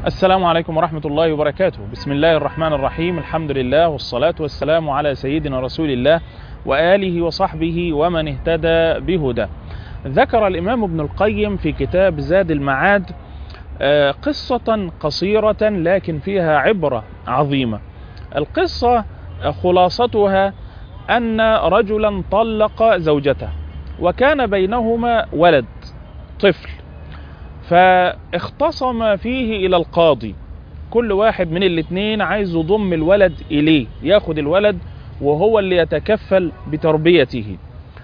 السلام عليكم ورحمة الله وبركاته. بسم الله الرحمن الرحيم. الحمد لله والصلاة والسلام على سيدنا رسول الله وآله وصحبه ومن اهتدى بهدى. ذكر الإمام ابن القيم في كتاب زاد المعاد قصة قصيرة لكن فيها عبرة عظيمة. القصة خلاصتها أن رجلا طلق زوجته وكان بينهما ولد طفل، فاختصم فيه إلى القاضي. كل واحد من الاثنين عايز يضم الولد إليه، ياخد الولد وهو اللي يتكفل بتربيته.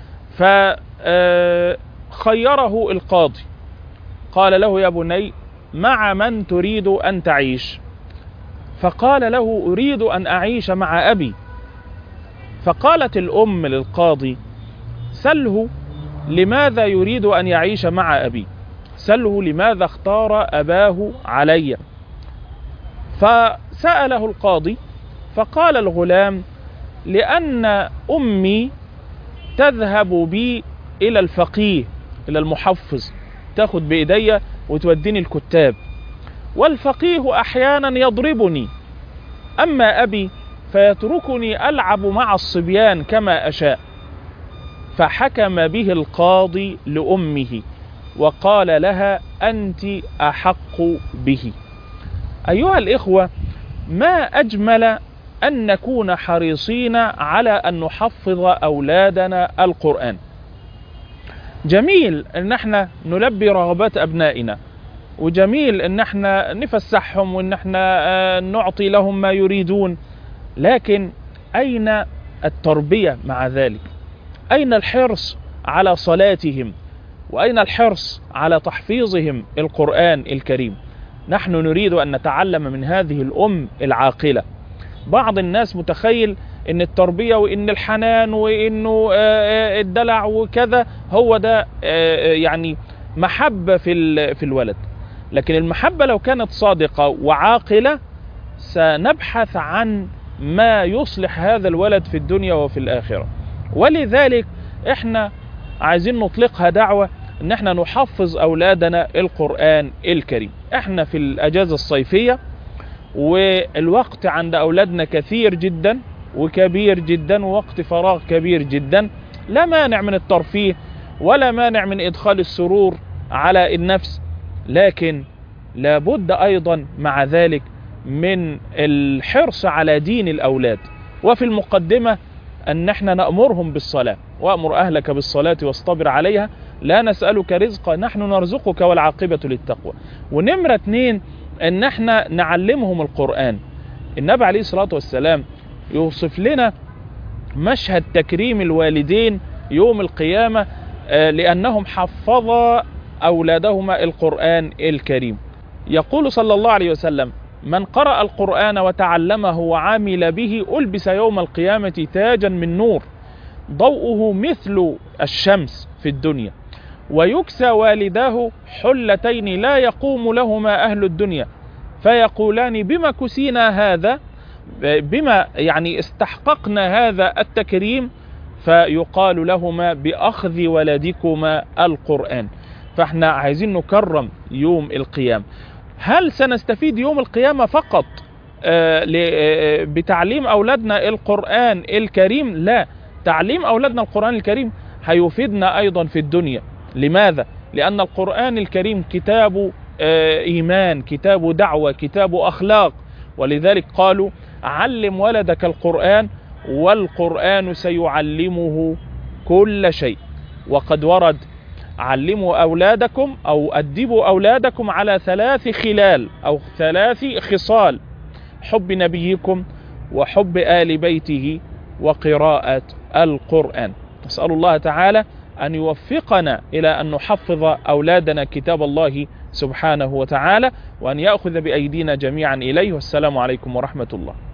فخيره القاضي، قال له: يا بني، مع من تريد أن تعيش؟ فقال له: أريد أن أعيش مع أبي. فقالت الأم للقاضي: سله لماذا يريد أن يعيش مع أبي، سله لماذا اختار أباه علي. فسأله القاضي فقال الغلام: لأن أمي تذهب بي إلى الفقيه، إلى المحفظ، تاخد بإيدي وتوديني الكتاب، والفقيه أحيانا يضربني، أما أبي فيتركني ألعب مع الصبيان كما أشاء. فحكم به القاضي لأمه وقال لها: أنت أحق به. أيها الإخوة، ما أجمل أن نكون حريصين على أن نحفظ أولادنا القرآن. جميل أن احنا نلبي رغبات أبنائنا، وجميل أن احنا نفسحهم وأن احنا نعطي لهم ما يريدون، لكن أين التربية مع ذلك؟ أين الحرص على صلاتهم؟ وأين الحرص على تحفيظهم القرآن الكريم؟ نحن نريد أن نتعلم من هذه الأم العاقلة. بعض الناس متخيل أن التربية وأن الحنان وأنه الدلع وكذا هو ده يعني محبة في الولد، لكن المحبة لو كانت صادقة وعاقلة سنبحث عن ما يصلح هذا الولد في الدنيا وفي الآخرة. ولذلك احنا عايزين نطلقها دعوة ان احنا نحفظ اولادنا القرآن الكريم. احنا في الاجازة الصيفية والوقت عند اولادنا كثير جدا وكبير جدا، ووقت فراغ كبير جدا، لا مانع من الترفيه ولا مانع من ادخال السرور على النفس، لكن لابد ايضا مع ذلك من الحرص على دين الاولاد. وفي المقدمة ان احنا نأمرهم بالصلاة: وأمر أهلك بالصلاة واصطبر عليها لا نسألك رزقا نحن نرزقك والعاقبة للتقوى. ونمرة 2 ان احنا نعلمهم القرآن. النبي عليه الصلاة والسلام يوصف لنا مشهد تكريم الوالدين يوم القيامة لأنهم حفظا أولادهما القرآن الكريم. يقول صلى الله عليه وسلم: من قرأ القرآن وتعلمه وعامل به ألبس يوم القيامة تاجا من نور ضوءه مثل الشمس في الدنيا، ويكسى والداه حلتين لا يقوم لهما أهل الدنيا فيقولان: بما كسينا هذا، بما يعني استحققنا هذا التكريم، فيقال لهما: بأخذ ولدكما القرآن. فاحنا عايزين نكرم يوم القيامة. هل سنستفيد يوم القيامة فقط بتعليم أولادنا القرآن الكريم؟ لا، تعليم أولادنا القرآن الكريم هيفيدنا أيضا في الدنيا. لماذا؟ لأن القرآن الكريم كتاب إيمان، كتاب دعوة، كتاب أخلاق، ولذلك قالوا: علم ولدك القرآن والقرآن سيعلمه كل شيء. وقد ورد: علموا أولادكم أو أدبوا أولادكم على 3 خلال أو 3 خصال: حب نبيكم وحب آل بيته وقراءة القرآن. نسأل الله تعالى أن يوفقنا إلى أن نحفظ أولادنا كتاب الله سبحانه وتعالى، وأن يأخذ بأيدينا جميعا إليه. والسلام عليكم ورحمة الله.